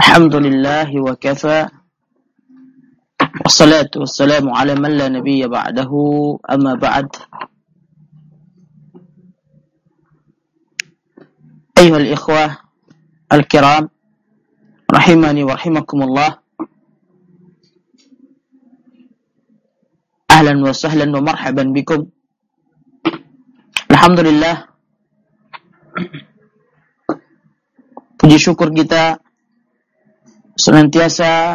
Alhamdulillah wa kafa. Wassalatu wassalamu ala man la nabiyya ba'dahu. Amma ba'd. Ayuhal ikhwah al-kiram, rahimani wa rahimakumullah. Ahlan wa sahlan wa marhaban bikum. Alhamdulillah, puji syukur kita senantiasa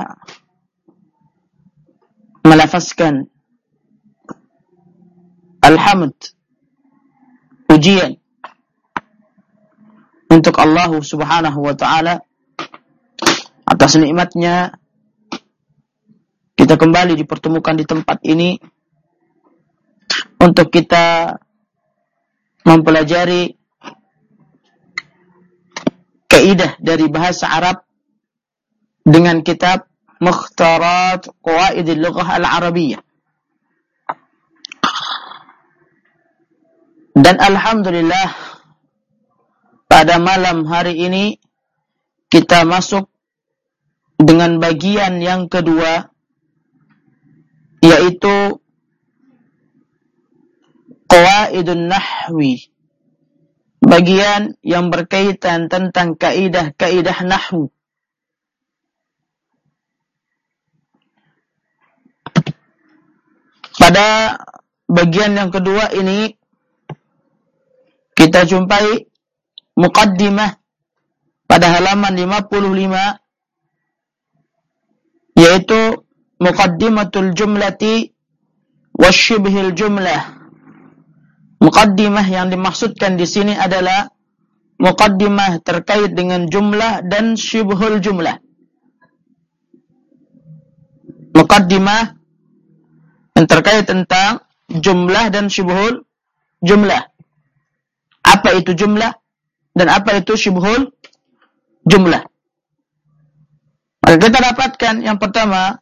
melafazkan alhamd, pujian untuk Allah Subhanahu wa ta'ala atas nikmatnya kita kembali dipertemukan di tempat ini untuk kita mempelajari kaidah dari bahasa Arab dengan kitab Mukhtarat Qawaidil Lughah Al-Arabiyyah. Dan alhamdulillah, pada malam hari ini kita masuk dengan bagian yang kedua, yaitu Qawaidun Nahwi, bagian yang berkaitan tentang kaidah-kaidah nahwu. Pada bagian yang kedua ini kita jumpai muqaddimah pada halaman 55, yaitu muqaddimatul jumlati wasyibhil jumlah. Muqaddimah yang dimaksudkan di sini adalah muqaddimah terkait dengan jumlah dan syibhul jumlah. Muqaddimah yang terkait tentang jumlah dan syibhul jumlah. Apa itu jumlah dan apa itu syibhul jumlah? Maka kita dapatkan yang pertama,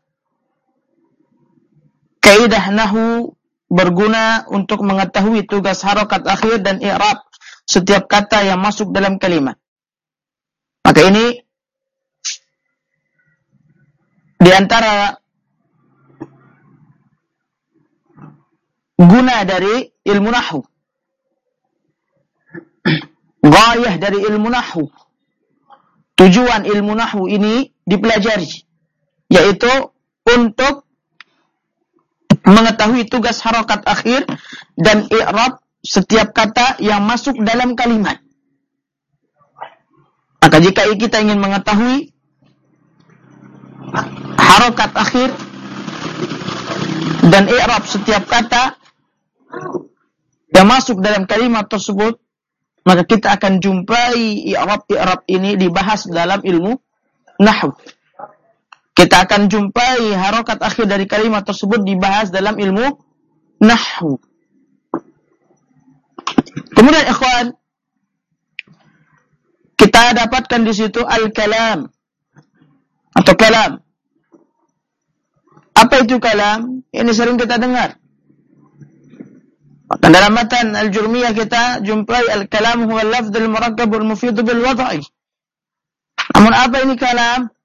kaidah nahwu berguna untuk mengetahui tugas harokat akhir dan i'rab setiap kata yang masuk dalam kalimat. Maka ini di antara guna dari ilmu nahwu, ghayah dari ilmu nahwu, tujuan ilmu nahwu ini dipelajari, yaitu untuk mengetahui tugas harokat akhir dan i'rab setiap kata yang masuk dalam kalimat. Maka jika kita ingin mengetahui harokat akhir dan i'rab setiap kata yang masuk dalam kalimat tersebut, maka kita akan jumpai i'rab ini dibahas dalam ilmu nahwu. Kita akan jumpai harokat akhir dari kalimat tersebut dibahas dalam ilmu nahwu. Kemudian ikhwan, kita dapatkan di situ al-kalam atau kalam. Apa itu kalam? Ini sering kita dengar. Maka dalam matan al-jurmiyah kita jumpai al-kalam huwa al-lafdh al-murakkab al-mufid bil wad'i. Namun apa ini kalam?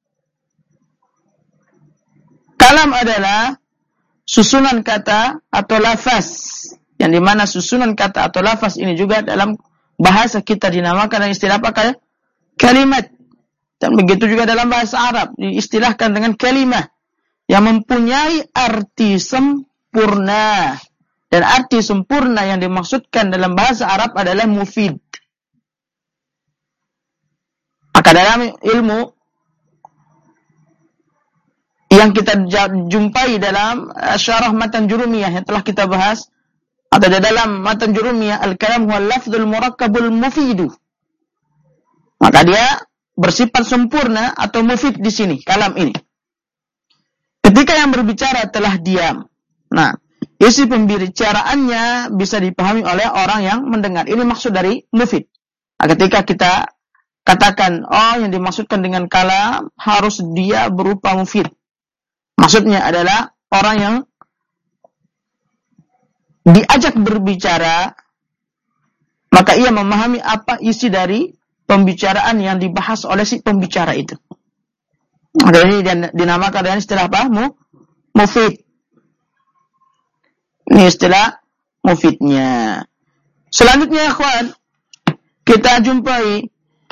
Kalam adalah susunan kata atau lafaz, yang dimana susunan kata atau lafaz ini juga dalam bahasa kita dinamakan dengan istilah apa? Kalimat. Dan begitu juga dalam bahasa Arab diistilahkan dengan kalimah yang mempunyai arti sempurna. Dan arti sempurna yang dimaksudkan dalam bahasa Arab adalah mufid. Maka dalam ilmu yang kita jumpai dalam syarah matan jurumiyah yang telah kita bahas, atau dalam matan jurumiyah, al-kalam huwa al-lafdhul murakkabul mufidu. Maka dia bersifat sempurna atau mufid di sini, kalam ini. Ketika yang berbicara telah diam, nah, isi pembicaraannya bisa dipahami oleh orang yang mendengar. Ini maksud dari mufid. Nah, ketika kita katakan, oh yang dimaksudkan dengan kalam harus dia berupa mufid. Maksudnya adalah orang yang diajak berbicara, maka ia memahami apa isi dari pembicaraan yang dibahas oleh si pembicara itu. Maka ini dinamakan dengan istilah apa? Mufid. Ini istilah mufidnya. Selanjutnya, ikhwan, kita jumpai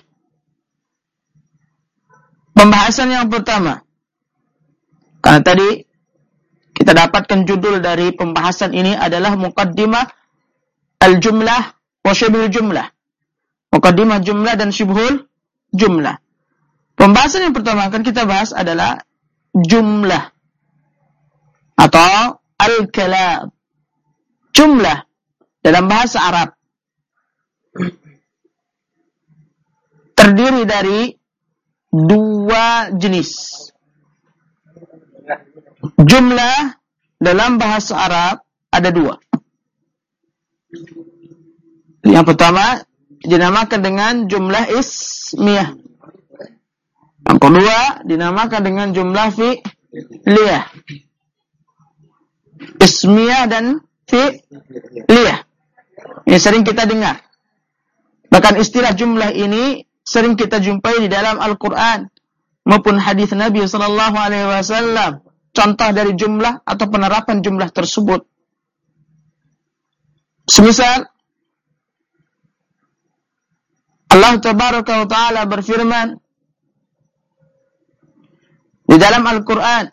pembahasan yang pertama. Karena tadi kita dapatkan judul dari pembahasan ini adalah Muqaddimah al-jumlah wa syibhul jumlah. Muqaddimah jumlah dan syibhul jumlah. Pembahasan yang pertama akan kita bahas adalah jumlah atau al-kalam. Jumlah dalam bahasa Arab terdiri dari dua jenis. Jumlah dalam bahasa Arab ada dua. Yang pertama dinamakan dengan jumlah ismiyah. Yang kedua dinamakan dengan jumlah fi'liyah. Ismiyah dan fi'liyah. Ini sering kita dengar. Bahkan istilah jumlah ini sering kita jumpai di dalam Al-Quran maupun hadis Nabi sallallahu alaihi wasallam. Contoh dari jumlah atau penerapan jumlah tersebut. Semisal Allah tabaraka wa taala berfirman di dalam Al-Quran,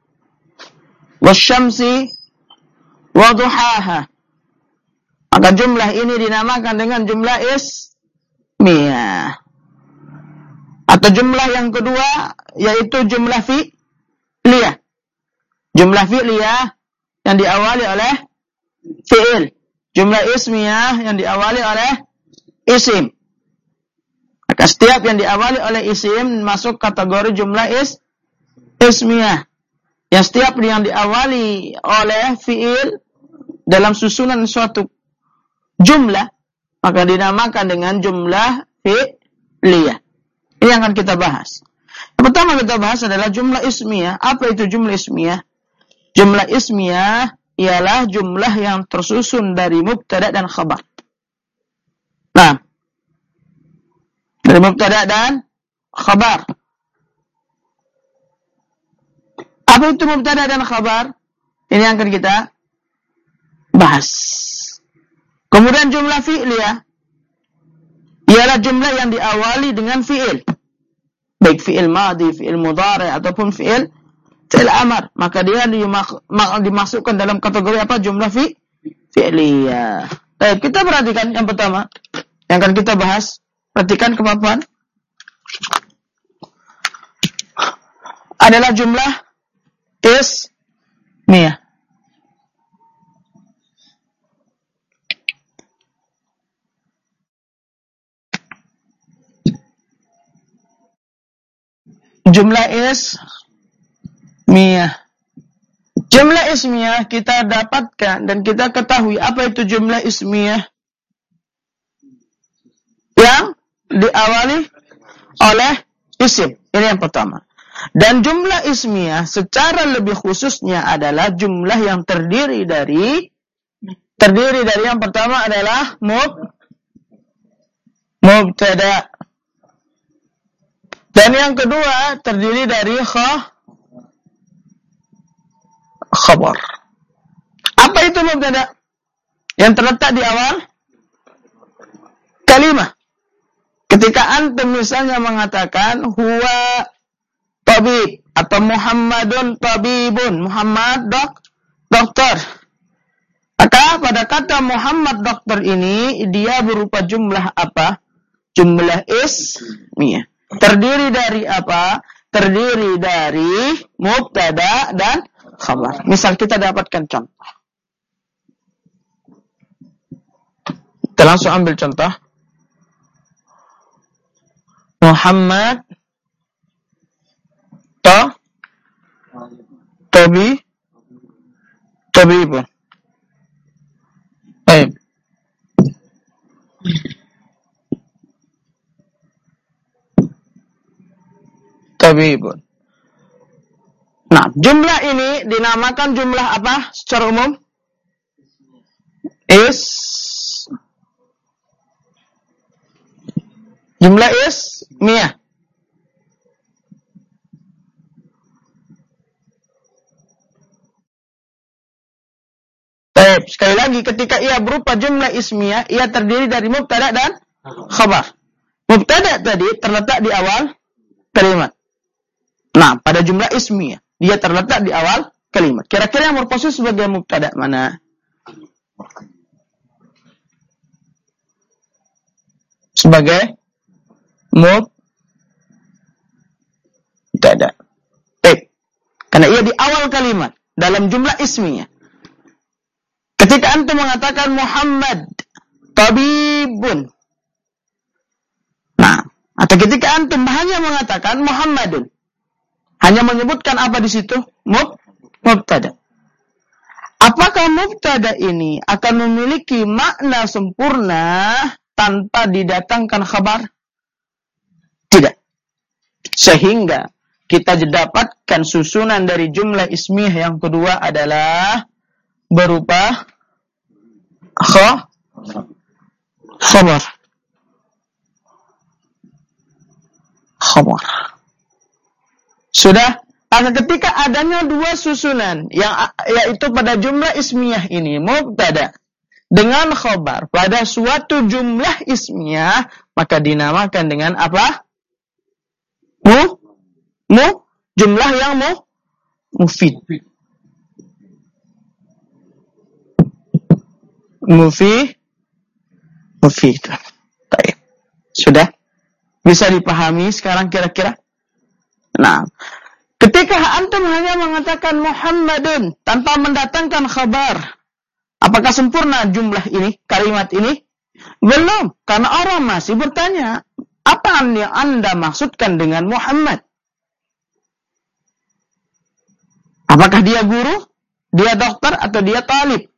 "Wasyamsi wa duhaha." Maka jumlah ini dinamakan dengan jumlah ismiyah. Atau jumlah yang kedua yaitu jumlah fi'liyah. Jumlah fi'liyah yang diawali oleh fi'il. Jumlah ismiyah yang diawali oleh isim. Maka setiap yang diawali oleh isim masuk kategori jumlah ismiyah. Yang setiap yang diawali oleh fi'il dalam susunan suatu jumlah, maka dinamakan dengan jumlah fi'liyah. Ini yang akan kita bahas. Yang pertama kita bahas adalah jumlah ismiyah. Apa itu jumlah ismiyah? Jumlah ismiyah ialah jumlah yang tersusun dari mubtada dan khabar. Nah, dari mubtada dan khabar. Apa itu mubtada dan khabar? Ini yang akan kita bahas. Kemudian jumlah fi'liyah ialah jumlah yang diawali dengan fi'il. Baik fi'il madhi, fi'il mudhari ataupun fi'il amar. Maka dia dimasukkan dalam kategori apa? Jumlah fi'liyah. Kita perhatikan yang pertama yang akan kita bahas. Perhatikan kemampuan adalah jumlah ismiyah. Jumlah ismiyah. Jumlah ismiyah kita dapatkan dan kita ketahui apa itu jumlah ismiyah yang diawali oleh isim. Ini yang pertama. Dan jumlah ismiyah secara lebih khususnya adalah jumlah yang terdiri dari yang pertama adalah mubtada. Dan yang kedua terdiri dari khabar. Apa itu mubtada? Yang terletak di awal kalimah. Ketika antum misalnya mengatakan huwa tabib atau Muhammadun tabibun, Muhammad dokter. Maka pada kata Muhammad dokter ini dia berupa jumlah apa? Jumlah ismiyah. Terdiri dari apa? Terdiri dari mubtada dan khabar. Misal kita dapatkan contoh. Kita langsung ambil contoh. Muhammad tabibun. Baik. Tabibun. Nah, jumlah ini dinamakan jumlah apa secara umum? Jumlah ismiyah. Baik, sekali lagi ketika ia berupa jumlah ismiyah, ia terdiri dari mubtada dan khabar. Mubtada tadi terletak di awal kalimat. Nah, pada jumlah ismiyah, dia terletak di awal kalimat. Kira-kira yang berposisi sebagai mubtada mana? Sebagai mubtada. Baik. Karena ia di awal kalimat dalam jumlah ismiyah. Ketika antum mengatakan Muhammad tabibun. Nah, atau ketika antum hanya mengatakan Muhammadun. Hanya menyebutkan apa di situ? Mubtada. Apakah mubtada ini akan memiliki makna sempurna tanpa didatangkan khabar? Tidak. Sehingga kita dapatkan susunan dari jumlah ismiyah yang kedua adalah berupa khabar. Sudah, ketika adanya dua susunan yaitu pada jumlah ismiyah ini mubtada dengan khabar pada suatu jumlah ismiyah, maka dinamakan dengan apa? Jumlah yang mufid. Mufid. Baik. Sudah? Bisa dipahami sekarang kira-kira? Nah, ketika antum hanya mengatakan Muhammadun tanpa mendatangkan khabar, apakah sempurna jumlah ini, kalimat ini? Belum, karena orang masih bertanya, apa yang Anda maksudkan dengan Muhammad? Apakah dia guru, dia dokter, atau dia talib?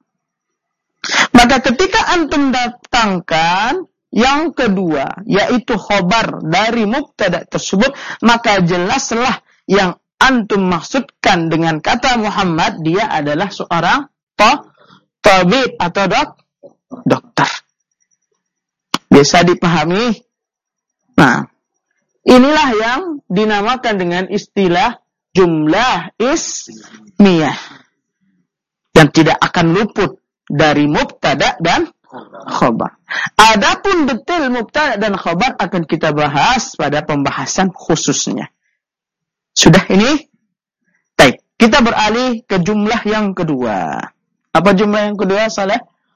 Maka ketika antum datangkan yang kedua, yaitu khobar dari mubtada tersebut, maka jelaslah yang antum maksudkan dengan kata Muhammad, dia adalah seorang tabib atau dokter. Bisa dipahami? Nah, inilah yang dinamakan dengan istilah jumlah ismiyah. Dan tidak akan luput dari mubtada dan khabar. Adapun detail mubtada dan khabar akan kita bahas pada pembahasan khususnya. Sudah ini? Baik, kita beralih ke jumlah yang kedua. Apa jumlah yang kedua, Saleh?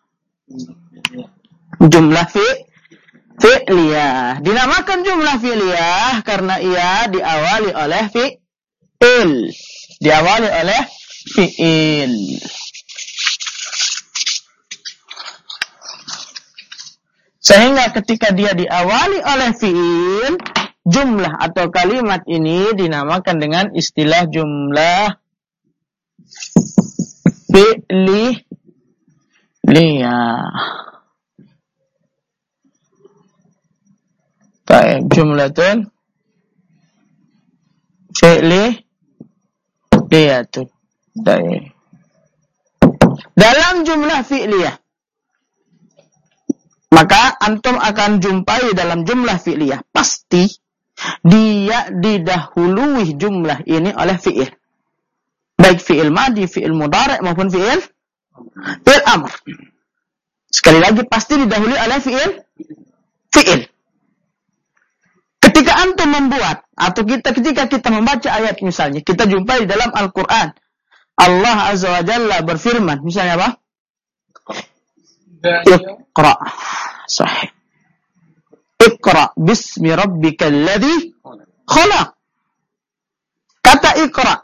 Jumlah fi'liyah. Dinamakan jumlah fi'liyah karena ia diawali oleh fi'il. Diawali oleh fi'il. Sehingga ketika dia diawali oleh fi'il, jumlah atau kalimat ini dinamakan dengan istilah jumlah fi'liyah. Baik, jumlatun fi'liyatun. Baik. Dalam jumlah fi'liyah, maka antum akan jumpai dalam jumlah fi'liyah pasti dia didahului jumlah ini oleh fi'il. Baik fi'il madhi, fi'il mudhari' maupun fi'il amr. Sekali lagi pasti didahului oleh fi'il. Ketika antum membuat atau ketika kita membaca ayat misalnya, kita jumpai dalam Al-Qur'an Allah Azza wa Jalla berfirman, misalnya apa? Iqra. Sahih. Iqra bismi rabbikal ladzi khalaq. Kata Iqra.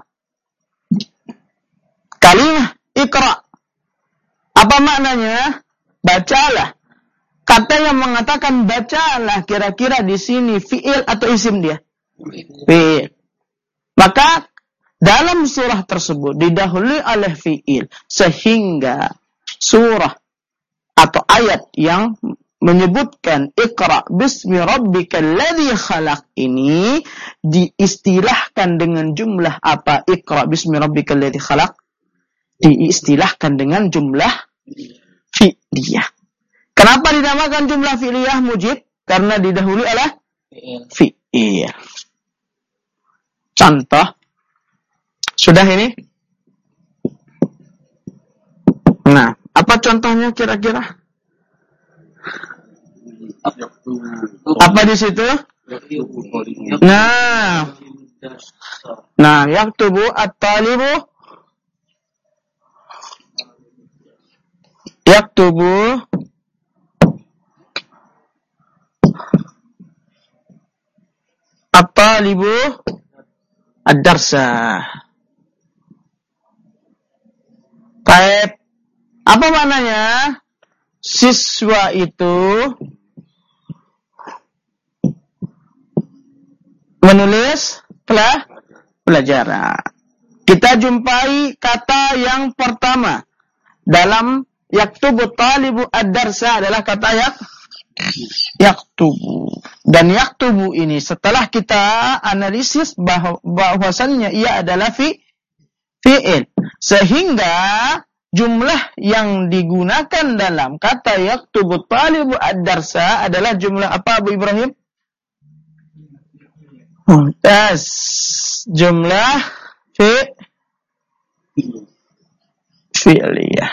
Kalimat Iqra. Apa maknanya? Bacalah. Kata yang mengatakan bacalah, kira-kira di sini fi'il atau isim dia? Fi'il. Maka dalam surah tersebut didahului oleh fi'il sehingga surah atau ayat yang menyebutkan Iqra bismi rabbikal ladzi khalaq ini diistilahkan dengan jumlah apa? Iqra bismi rabbikal ladzi khalaq diistilahkan dengan jumlah fi'liyah. Kenapa dinamakan jumlah fi'liyah, Mujib? Karena didahului oleh fi'il. Contoh, sudah ini? Nah, Apa contohnya kira-kira? Apa di situ? Nah, yaktubu at-talibu yaktubu at-talibu ad-darsa. Baik. Apa maknanya? Siswa itu menulis pelajaran. Kita jumpai kata yang pertama dalam yaktubu talibu ad-darsa adalah kata yaktubu. Dan yaktubu ini setelah kita analisis bahwasannya ia adalah fi'il. Sehingga jumlah yang digunakan dalam kata yaktubu talibu ad-darsa adalah jumlah apa, Abu Ibrahim? Yes. Jumlah fi'liyah.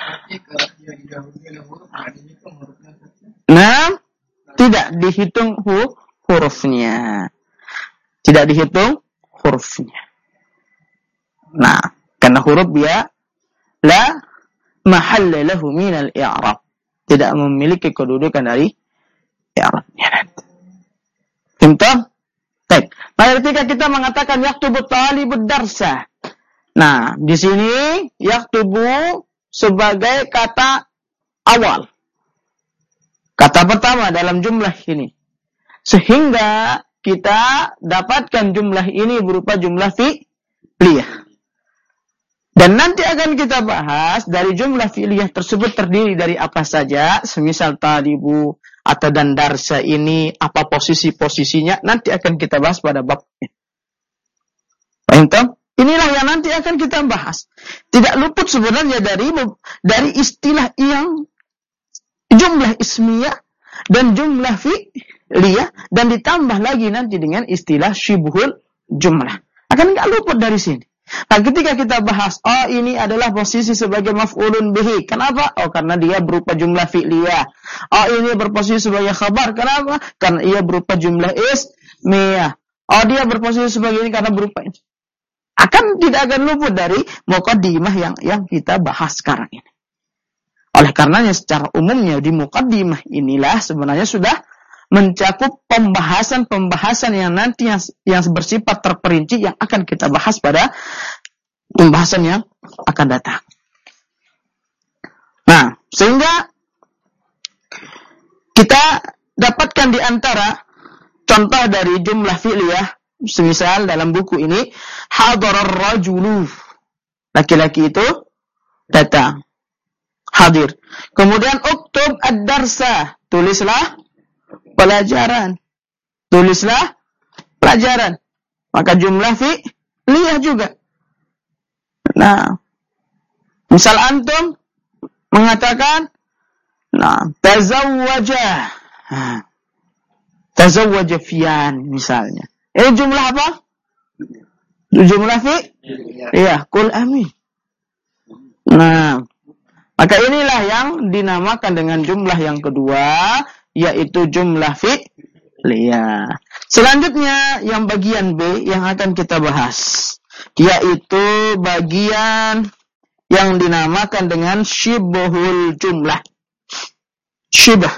Nah, tidak dihitung hurufnya. Tidak dihitung hurufnya. Nah, karena huruf dia la mahalla lahu minal i'rab. Tidak memiliki kedudukan dari i'rabnya. Pintar? Baik. Nah, ketika kita mengatakan yaktubu talibud darsa. Nah, di sini yaktubu sebagai kata awal. Kata pertama dalam jumlah ini. Sehingga kita dapatkan jumlah ini berupa jumlah fi'liyah. Dan nanti akan kita bahas dari jumlah fi'liyah tersebut terdiri dari apa saja. Semisal talibu atau dan darsa ini, apa posisi-posisinya. Nanti akan kita bahas pada babnya. Paham tak? Inilah yang nanti akan kita bahas. Tidak luput sebenarnya dari istilah yang jumlah ismiyah dan jumlah fi'liyah. Dan ditambah lagi nanti dengan istilah syibhul jumlah. Akan nggak luput dari sini. Nah, ketika kita bahas, oh ini adalah posisi sebagai maf'ulun bihi. Kenapa? Oh, karena dia berupa jumlah fi'liyah. Oh, ini berposisi sebagai khabar. Kenapa? Karena ia berupa jumlah ismiyah. Oh, dia berposisi sebagai ini karena berupa ini. Akan tidak akan luput dari muqaddimah yang kita bahas sekarang ini. Oleh karenanya secara umumnya di muqaddimah inilah sebenarnya sudah mencakup pembahasan-pembahasan yang nanti yang bersifat terperinci yang akan kita bahas pada pembahasan yang akan datang. Nah, sehingga kita dapatkan di antara contoh dari jumlah fi'liyah, semisal dalam buku ini, hadarar rajulu, laki-laki itu datang, hadir. Kemudian uktub ad-darsa, tulislah pelajaran. Tulislah pelajaran. Maka jumlah fi'liyah juga. Nah, misal antum mengatakan, nah, tazawwaja. Tazawwaja fiyan misalnya. Ini jumlah apa? Jumlah iya, kul amin. Nah, maka inilah yang dinamakan dengan jumlah yang kedua, yaitu jumlah fi'liyah. Selanjutnya yang bagian B yang akan kita bahas, yaitu bagian yang dinamakan dengan syibhul jumlah. Syibh.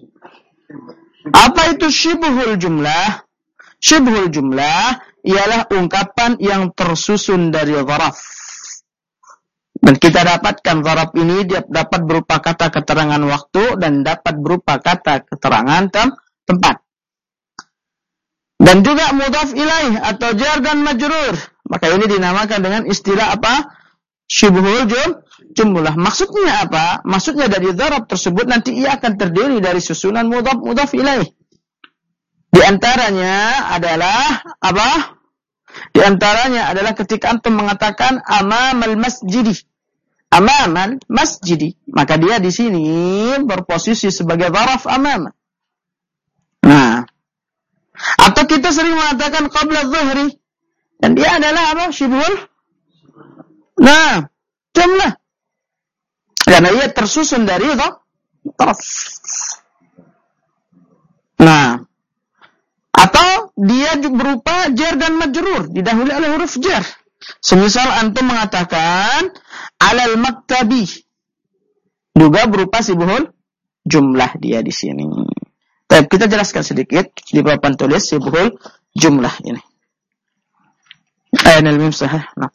Apa itu syibhul jumlah? Syibhul jumlah ialah ungkapan yang tersusun dari zaraf. Dan kita dapatkan zaraf ini dapat berupa kata keterangan waktu dan dapat berupa kata keterangan tempat. Dan juga mudhaf ilaih atau jar dan majrur. Maka ini dinamakan dengan istilah apa? Syibhul jumlah. Maksudnya apa? Maksudnya dari zaraf tersebut nanti ia akan terdiri dari susunan mudhaf ilaih. Di antaranya adalah apa? Di antaranya adalah ketika antum mengatakan amamal masjidi. Amaman masjidi, maka dia di sini berposisi sebagai zaraf amama. Nah, atau kita sering mengatakan qabla dhuhri, dan dia adalah apa? Syibhul. Nah, jumlah. Karena ia tersusun dari dharaf. Nah, atau dia berupa jar dan majrur, didahului oleh huruf jar. Semisal antum mengatakan alal maktabi, juga berupa sibhul jumlah dia di sini. Tapi kita jelaskan sedikit di papan tulis sibhul jumlah ini. Ainal mim sahih. Nah.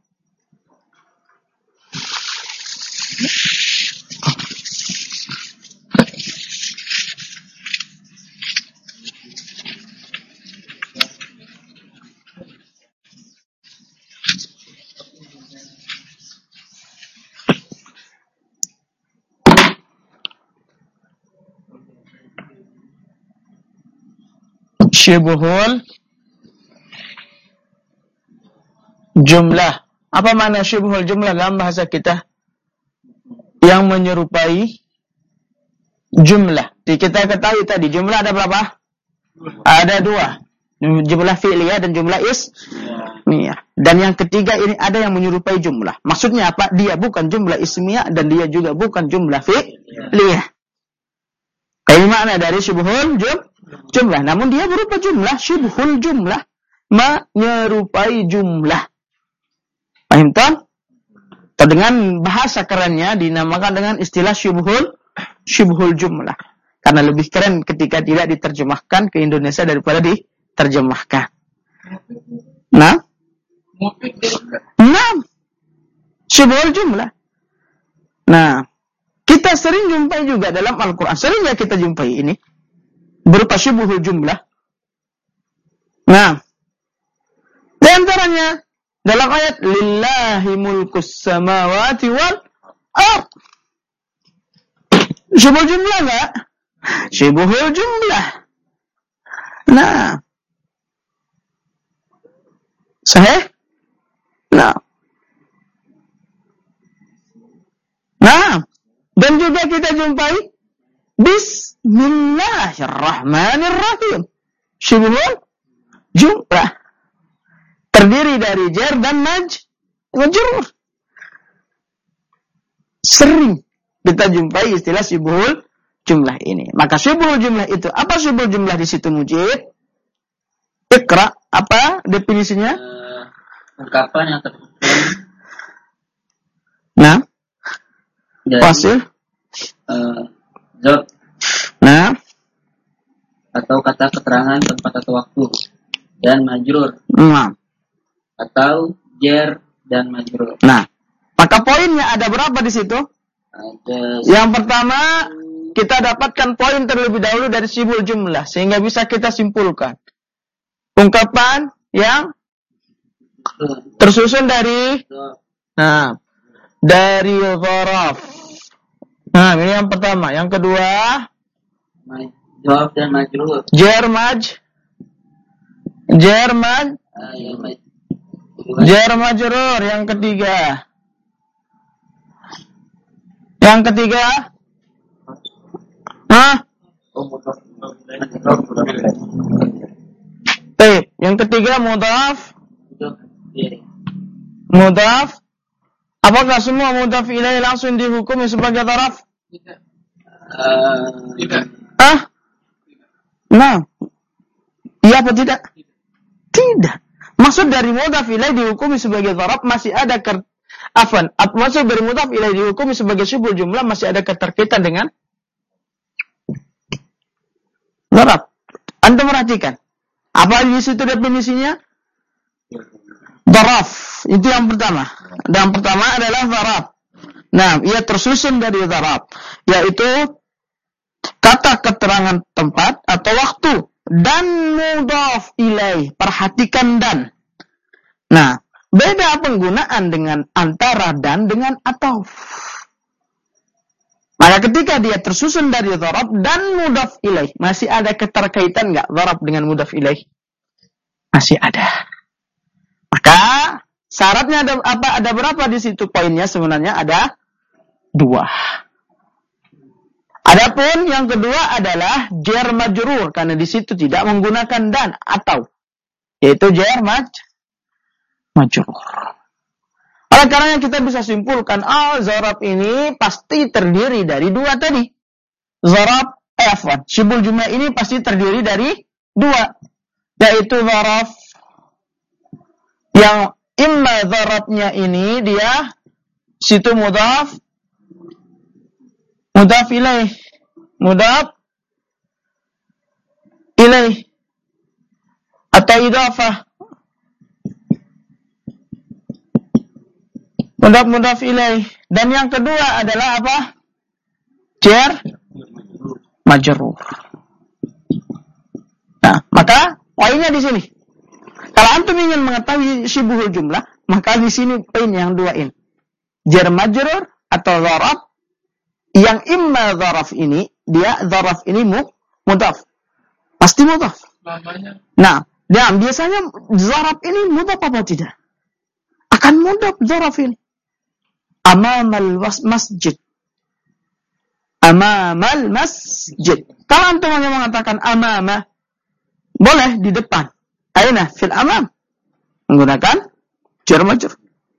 Syibhul jumlah. Apa makna syibhul jumlah dalam bahasa kita? Yang menyerupai jumlah. Kita ketahui tadi jumlah ada berapa? Ada 2. Jumlah fi'liyah dan jumlah ismiyah. Dan yang ketiga ini ada yang menyerupai jumlah. Maksudnya apa? Dia bukan jumlah ismiyah dan dia juga bukan jumlah fi'liyah. Ini makna dari syibhul jumlah. Namun dia berupa jumlah. Syibhul jumlah menyerupai jumlah. Paham tak? Atau dengan bahasa kerennya dinamakan dengan istilah syibhul jumlah. Karena lebih keren ketika tidak diterjemahkan ke Indonesia daripada diterjemahkan. Nah, syibhul jumlah. Nah, kita sering jumpai juga dalam Al-Quran. Sering ya kita jumpai ini. Berupa syibhul jumlah. Nah, di antaranya dalam ayat lillahi mulkus samawati wal ard. Syibhul jumlah enggak? Syibhul jumlah. Nah. Sahih? Nah. Dan juga kita jumpai Bismillahirrahmanirrahim. Syibhul jumlah. Terdiri dari jar dan majrur. Sering kita jumpai istilah syibhul jumlah ini. Maka syibhul jumlah itu, apa syibhul jumlah di situ Mujib? Iqra, apa definisinya? Ungkapan yang tersusun. Nah, wasil. Nah, atau kata keterangan tempat atau waktu dan majrur. Nah. Atau jar dan majrur. Nah, maka poinnya ada berapa di situ? Ada. Yang pertama, kita dapatkan poin terlebih dahulu dari syibhul jumlah sehingga bisa kita simpulkan. Ungkapan yang tersusun dari dari dharaf. Nah, ini yang pertama. Yang kedua, jawab dan majrur. Jar majrur. Yang ketiga. Yang ketiga mudhaf. Mudhaf. Apakah semua mudhaf ilaih langsung dihukumi sebagai dharaf? Tidak. Nah. Iya apa tidak? Tidak. Maksud dari mudhaf ilaih dihukumi sebagai dharaf masih ada maksud dari mudhaf ilaih dihukumi sebagai syibhul jumlah masih ada keterkaitan dengan dharaf. Anda perhatikan. Apa di situ definisinya? Dharaf. Itu yang pertama. Yang pertama adalah dharaf. Nah, ia tersusun dari dharaf, yaitu kata keterangan tempat atau waktu dan mudhaf ilaih. Perhatikan dan. Nah, beda penggunaan dengan antara dan dengan atau. Maka ketika dia tersusun dari dharaf dan mudhaf ilaih, masih ada keterkaitan enggak dharaf dengan mudhaf ilaih? Masih ada. Maka syaratnya ada apa? Ada berapa di situ poinnya? Sebenarnya ada 2. Adapun yang kedua adalah jar majrur karena di situ tidak menggunakan dan atau, yaitu jar majrur. Oleh karenanya kita bisa simpulkan, zarab ini pasti terdiri dari dua tadi. Syibhul jumlah ini pasti terdiri dari dua, yaitu zaraf yang imma zarabnya ini dia situ mudhaf ilaih, atau idhafah, mudhaf ilaih. Dan yang kedua adalah apa? Jar majrur. Nah, maka poinnya di sini. Kalau antum ingin mengetahui syibhul jumlah, maka di sini poin yang dua ini. Jar majrur atau zaraf yang imma zaraf ini, dia zaraf ini mudhaf. Pasti mudhaf. Nah, biasanya zaraf ini mudhaf apa tidak? Akan mudhaf zaraf ini. Amamal masjid. Kalau antum hanya mengatakan amama, boleh di depan. Aina fil amam. Menggunakan jar majrur.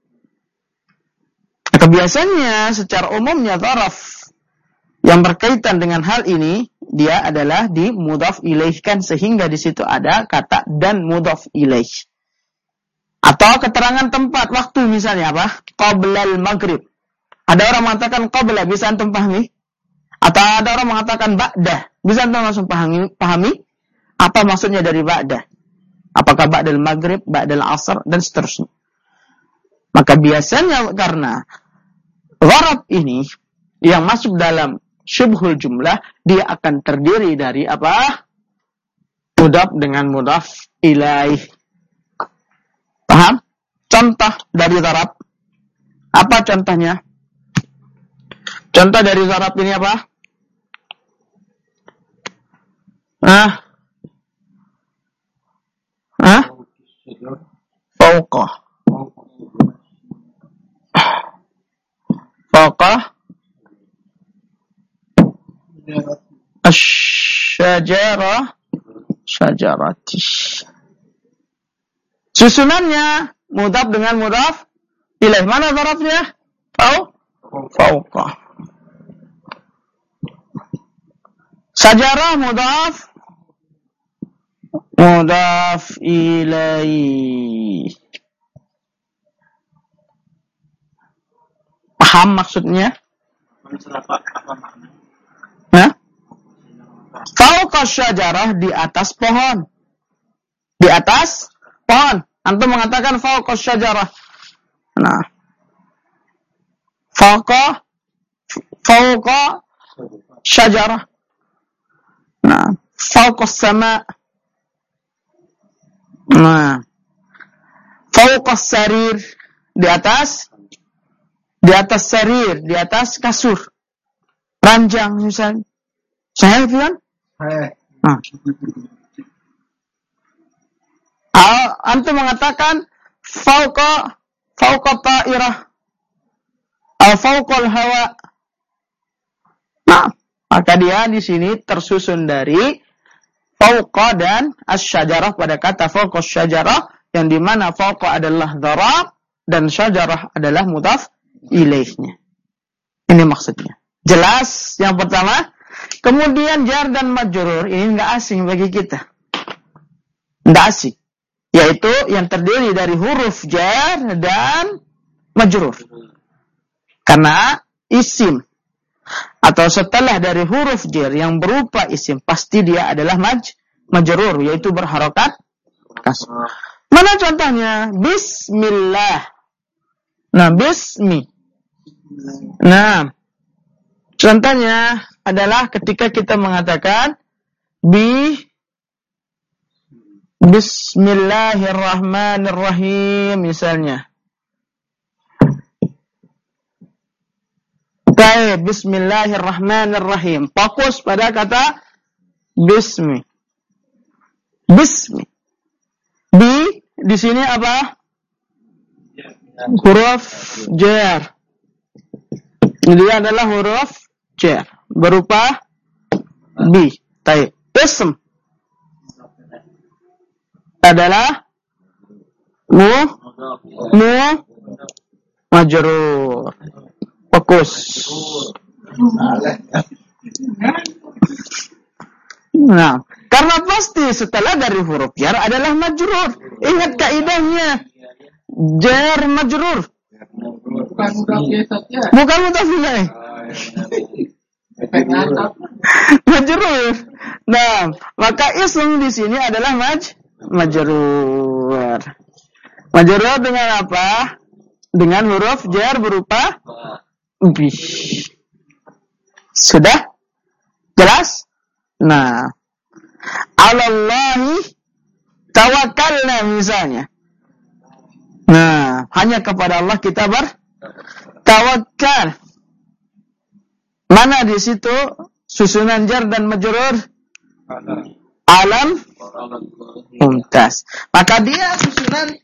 Maka biasanya secara umumnya zaraf yang berkaitan dengan hal ini, dia adalah di mudhaf ilaihkan sehingga di situ ada kata dan mudhaf ilaih. Atau keterangan tempat, waktu misalnya apa? Qablal maghrib. Ada orang mengatakan qabla, bisa antum pahami? Atau ada orang mengatakan ba'dah, bisa antum langsung pahami? Apa maksudnya dari ba'dah? Apakah ba'dal maghrib, ba'dal asar, dan seterusnya. Maka biasanya karena zarab ini yang masuk dalam syibhul jumlah, dia akan terdiri dari apa? Mudhaf dengan mudhaf ilaih. Paham? Contoh dari zarab. Apa contohnya? Contoh dari zarab ini apa? Fauqa. Asy-syajarah syajarati. Susunannya mudhaf dengan mudhaf ilaih. Mana zarafnya? Fauqa. Syajarah mudhaf ilaih. Paham maksudnya? Fauqa syajarah, di atas pohon. Di atas pohon. Antum mengatakan fauqa syajarah. Nah. Fauqa syajarah. Nah, fauqa sama. Nah. Fauqa sarir, di atas sarir, di atas kasur. Ranjang misalnya. Sahih kan? Nah. Antum mengatakan fauqa ta'irah atau fauqal hawa. Nah, maka dia di sini tersusun dari fauqa dan asy-syajarah pada kata fauqa syajarah, yang di mana fauqa adalah dzaraf dan syajarah adalah mudhaf ilaihnya. Ini maksudnya. Jelas yang pertama. Kemudian jar dan majrur ini enggak asing bagi kita. Enggak asing. Yaitu yang terdiri dari huruf jar dan majrur. Karena isim atau setelah dari huruf jar yang berupa isim, pasti dia adalah majrur, yaitu berharokat kasrah. Mana contohnya? Bismillah. Nah, bismi. Nah, contohnya adalah ketika kita mengatakan Bismillahirrahmanirrahim misalnya. Baik, Bismillahirrahmanirrahim. Fokus pada kata bismi. Bismi. Di sini apa? Huruf jar. Dia adalah huruf jar berupa bi. Baik. Ism adalah Majrur. Fokus. Nah, karena pasti setelah dari huruf jar adalah majrur. Ingat kaidahnya. Jar majrur. Bukan mudhaf saja. Bukan mudhaf ilaih. Majrur. Nah, maka ism di sini adalah majrur. Majrur dengan apa? Dengan huruf jar berupa bi. Sudah? Jelas? Nah, alallahi tawakkalna misalnya. Nah, hanya kepada Allah kita bertawakal. Mana di situ susunan jar dan majrur? Alam mumtaz. Maka dia susunan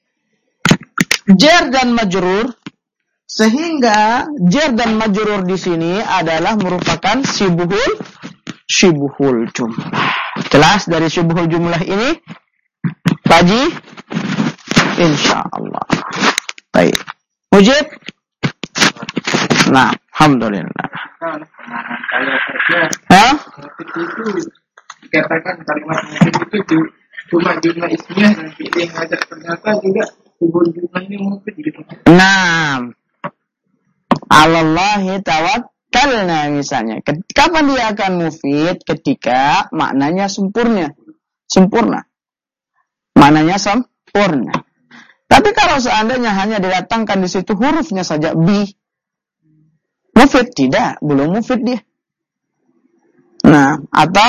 jar dan majrur, sehingga jar dan majrur di sini adalah merupakan syibhul jumlah. Jelas dari syibhul jumlah ini? Paji? Insyaallah. Baik. Mujib? Nah, alhamdulillah. Kalau Hah? itu dikatakan kalimat mufid itu cuma jumlah ismiyah dan fi'il yang ada, ternyata juga syibhul jumlahnya mufid gitu. Nah, alallahi tawakkalna misalnya. Kapan dia akan mufid? Ketika maknanya sempurna. Maknanya sempurna. Tapi kalau seandainya hanya didatangkan di situ hurufnya saja bi, mufid tidak, belum mufid dia. Nah, atau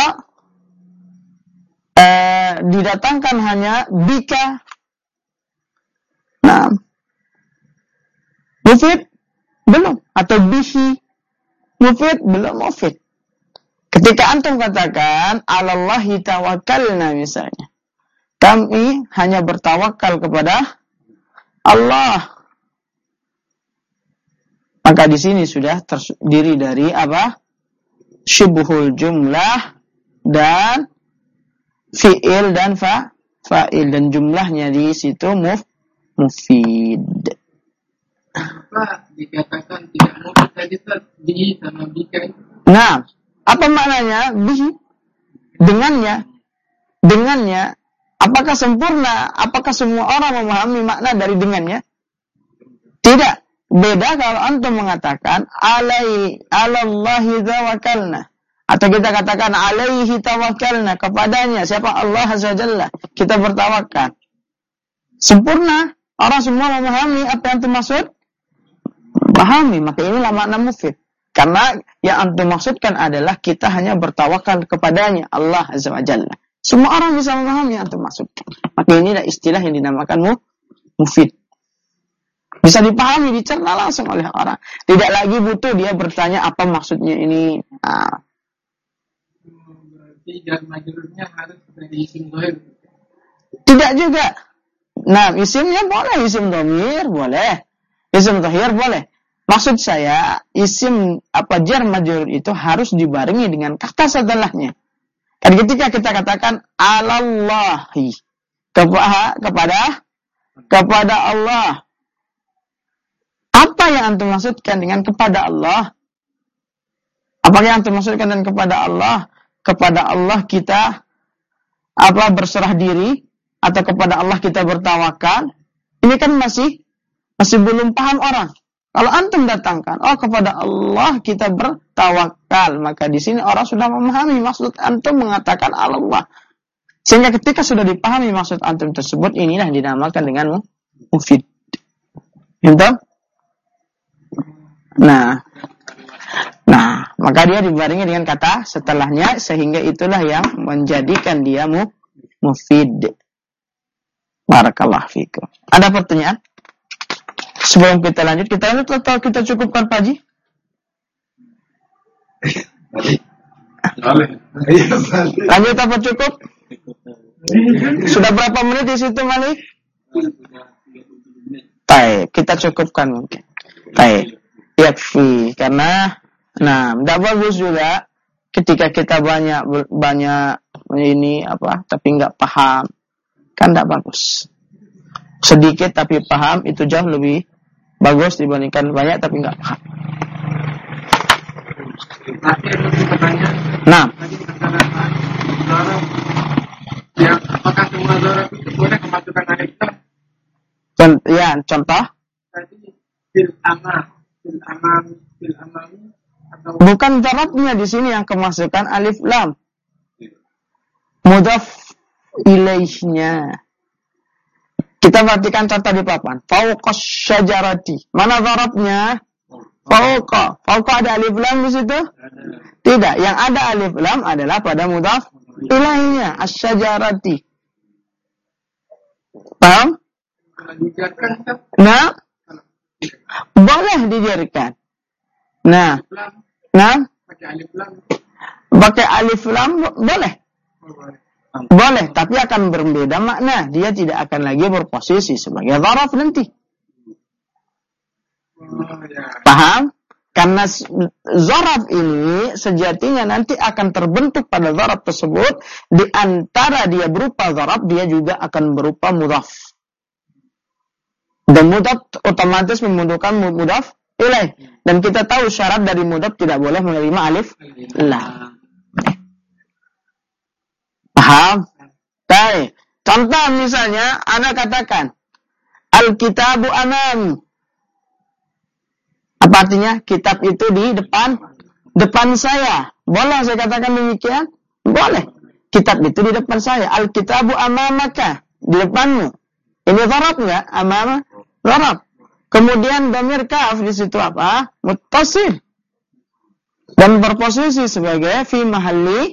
didatangkan hanya bika. Nah, mufid belum, atau bihi, mufid belum mufid. Ketika antum katakan alallahi tawakkalna misalnya, kami hanya bertawakal kepada Allah, maka di sini sudah terdiri dari apa? Syibhul jumlah dan fi'il dan fa'il, dan jumlahnya di situ mufid. Apa dikatakan tidak mufid tadi di sama bika? Nah, apa maknanya bihi? Dengannya. Apakah sempurna? Apakah semua orang memahami makna dari dengannya? Tidak. Beda kalau antum mengatakan alallahi tawakkalna, atau kita katakan alaihi tawakkalna, kepadanya siapa? Allah azza wajalla kita bertawakal. Sempurna. Orang semua memahami apa yang antum maksud? Pahami. Maka inilah makna mufid. Karena yang antum maksudkan adalah kita hanya bertawakal kepadanya, Allah azza wajalla. Semua orang bisa memahami yang antum maksudkan. Maka inilah istilah yang dinamakan mufid. Bisa dipahami, dicerna langsung oleh orang. Tidak lagi butuh dia bertanya apa maksudnya ini. Nah. Berarti jar majrurnya harus dari isim dhahir. Tidak juga. Nah, isimnya boleh, isim dhamir boleh. Isim dhahir boleh. Maksud saya, isim jar majrur itu harus dibarengi dengan kata setelahnya. Dan ketika kita katakan alallahi, kepada Allah, apa yang antum maksudkan dengan kepada Allah? Apa yang antum maksudkan dengan kepada Allah? Kepada Allah kita berserah diri, atau kepada Allah kita bertawakal? Ini kan masih belum paham orang. Kalau antum datangkan, kepada Allah kita bertawakal, maka di sini orang sudah memahami maksud antum mengatakan Allah. Sehingga ketika sudah dipahami maksud antum tersebut, inilah dinamakan dengan mufid. Entah? Nah, maka dia dibarengi dengan kata setelahnya, sehingga itulah yang menjadikan dia mufid. Barakallahu fikum. Ada pertanyaan? Sebelum kita lanjut atau kita cukupkan Pak Haji? Lanjut apa cukup? Sudah berapa menit di situ, Malik? Baik, kita cukupkan mungkin. Baik, yakfi. Karena, tidak bagus juga ketika kita banyak ini tapi nggak paham, kan tidak bagus. Sedikit tapi paham itu jauh lebih bagus dibandingkan banyak tapi nggak paham. Nah, yang apakah semua zarab itu boleh memasukkan alif lam? Contoh. Tadi fil amami atau Bukan zarabnya di sini yang kemasukan alif lam. Mudhaf ilaihnya. Kita perhatikan contoh di papan. Fauqas syajarati. Mana zarabnya? Fauqa. Fauqa ada alif lam di situ? Tidak. Yang ada alif lam adalah pada mudhaf ilaihnya. Asyajarati. Paham? Nah, boleh dijarkan. Nah, pakai alif lam boleh. Boleh, tapi akan berbeda makna. Dia tidak akan lagi berposisi sebagai zaraf nanti. Paham? Karena zaraf ini sejatinya nanti akan terbentuk pada zaraf tersebut. Di antara dia berupa zaraf, dia juga akan berupa mudhaf. Dan mudhaf otomatis membutuhkan mudhaf ilaih. Dan kita tahu syarat dari mudhaf tidak boleh menerima alif lam. Paham? Baik. Contoh misalnya, Anda katakan Al-kitabu amami. Apa artinya? Kitab itu di depan saya. Boleh saya katakan demikian? Boleh. Kitab itu di depan saya. Al-kitabu amamaka. Di depanmu. Ini zarab enggak? Amama? Zarab. Kemudian dhamir kaf di situ apa? Muttasil. Dan berposisi sebagai fi mahalli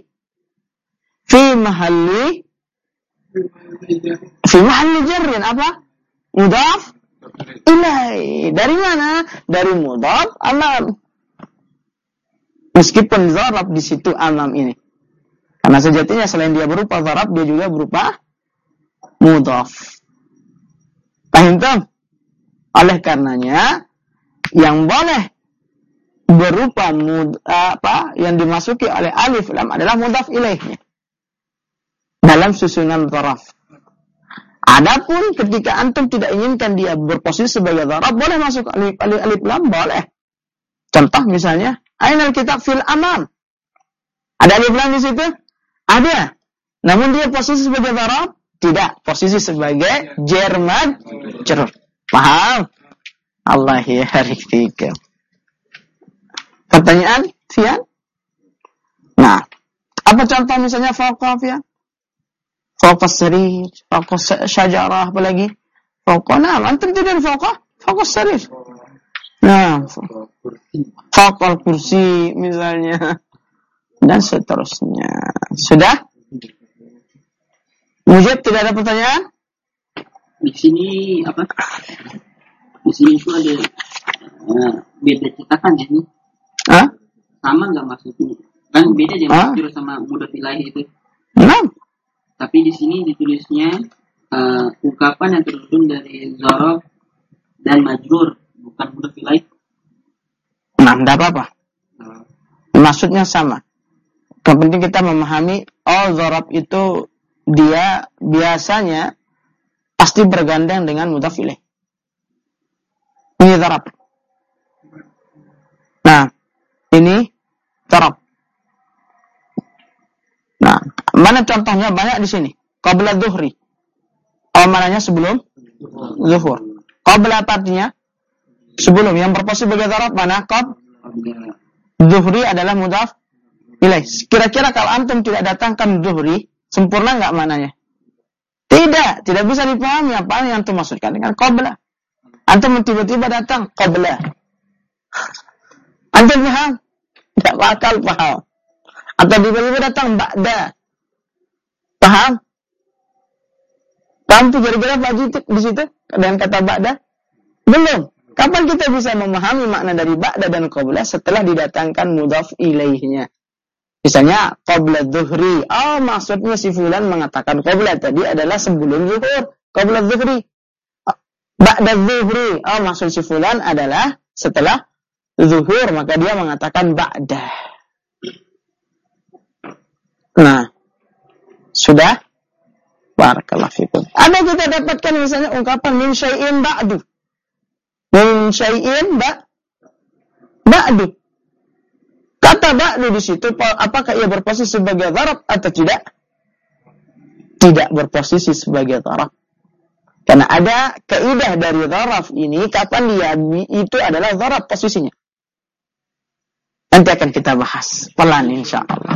jarrin apa? Mudhaf ilaih. Dari mana? Dari mudhaf amam. Meskipun zarab di situ amam ini. Karena sejatinya selain dia berupa zarab, dia juga berupa mudhaf. Paham tak? Oleh karenanya yang boleh berupa yang dimasuki oleh alif lam adalah mudhaf ilaihnya dalam susunan zaraf. Adapun ketika antum tidak inginkan dia berposisi sebagai zaraf, boleh masuk alif lam, boleh. Contoh misalnya, ainal kitab fil amam. Ada alif lam di situ? Ada. Namun dia posisi sebagai zaraf? Tidak. Posisi sebagai jar majrur. Paham? Allah ya harifika. Pertanyaan, Fian? Nah, apa contoh misalnya fauqa, Fian? Fauqa sarir, fauqa syajarah, apa lagi? Fauqa, nah, antum tidak fauqa? Fauqa sarir. Nah, fauqa kursi misalnya. Dan seterusnya. Sudah? Mujib, tidak ada pertanyaan? Di sini apa? Di sini itu ada beda cetakan ya ini. Hah? Sama nggak maksudnya? Kan beda ya majrur sama mudhaf ilaih itu. Nah. Tapi di sini ditulisnya ungkapan yang tersusun dari zaraf dan majrur, bukan mudhaf ilaih. Nah, tidak apa-apa. Maksudnya sama. Yang penting kita memahami, zaraf itu dia biasanya pasti bergandeng dengan mudhaf ilaih. Ini zaraf. Nah, ini zaraf. Nah, mana contohnya banyak di sini? Qabla dhuhri. Mananya sebelum zuhur. Qabla artinya sebelum. Yang berposisi sebagai zaraf mana? Dhuhri adalah mudhaf ilaih. Kira-kira kalau antum tidak datangkan dhuhri, sempurna enggak mananya? Tidak bisa dipahami apa yang antum maksudkan dengan qabla. Antum tiba-tiba datang qabla. Antum paham? Tidak bakal paham. Atau tiba-tiba datang ba'da. Paham? Paham tuh kira-kira apa di situ dengan kata ba'da? Belum. Kapan kita bisa memahami makna dari ba'da dan qabla setelah didatangkan mudhaf ilaihnya? Misalnya qabla dhuhri. Maksudnya si fulan mengatakan qabla tadi adalah sebelum zuhur. Qabla dhuhri. Ba'da dhuhri. Maksud si fulan adalah setelah zuhur, maka dia mengatakan ba'da. Nah, sudah? Barakallahu fikum. Ada kita dapatkan misalnya ungkapan min syai'in ba'du. Min syai'in ba'du. Kata ba'du di situ, apakah ia berposisi sebagai dzaraf atau tidak? Tidak berposisi sebagai dzaraf. Karena ada kaidah dari dzaraf ini, kapan dia itu adalah dzaraf posisinya. Nanti akan kita bahas pelan insyaallah.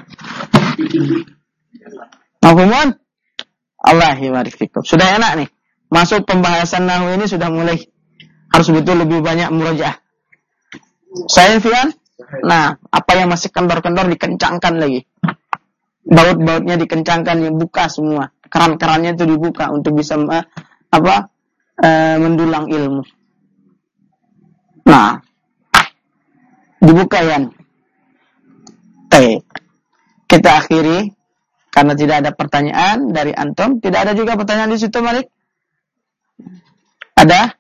Mahfumun? Allah yabarik fikum. Sudah enak nih. Masuk pembahasan nahwu ini sudah mulai harus betul lebih banyak murajaah. Saya Fian? Nah, apa yang masih kendor-kendor dikencangkan lagi. Baut-bautnya dikencangkan, buka semua. Keran-kerannya itu dibuka untuk bisa mendulang ilmu. Nah, dibuka Yan. Baik. Kita akhiri karena tidak ada pertanyaan dari antum. Tidak ada juga pertanyaan di situ, Malik? Ada?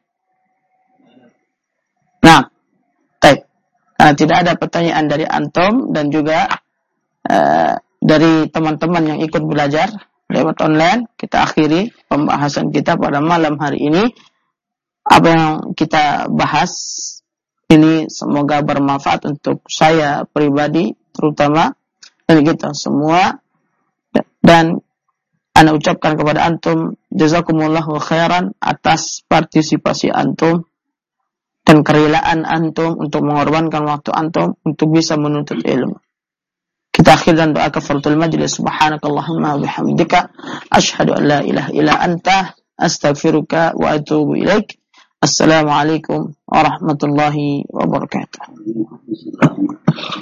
Nah, baik. Karena tidak ada pertanyaan dari antum dan juga dari teman-teman yang ikut belajar lewat online, kita akhiri pembahasan kita pada malam hari ini. Apa yang kita bahas ini semoga bermanfaat untuk saya pribadi terutama dan kita semua. Dan ana ucapkan kepada antum jazakumullahu khairan atas partisipasi antum dan kerelaan antum untuk mengorbankan waktu antum untuk bisa menuntut ilmu. Kita akhirkan doa kafaratul majlis. Subhanakallahumma wa bihamdika asyhadu an la ilaha illa anta astaghfiruka wa atubu ilaik. Assalamualaikum warahmatullahi wabarakatuh.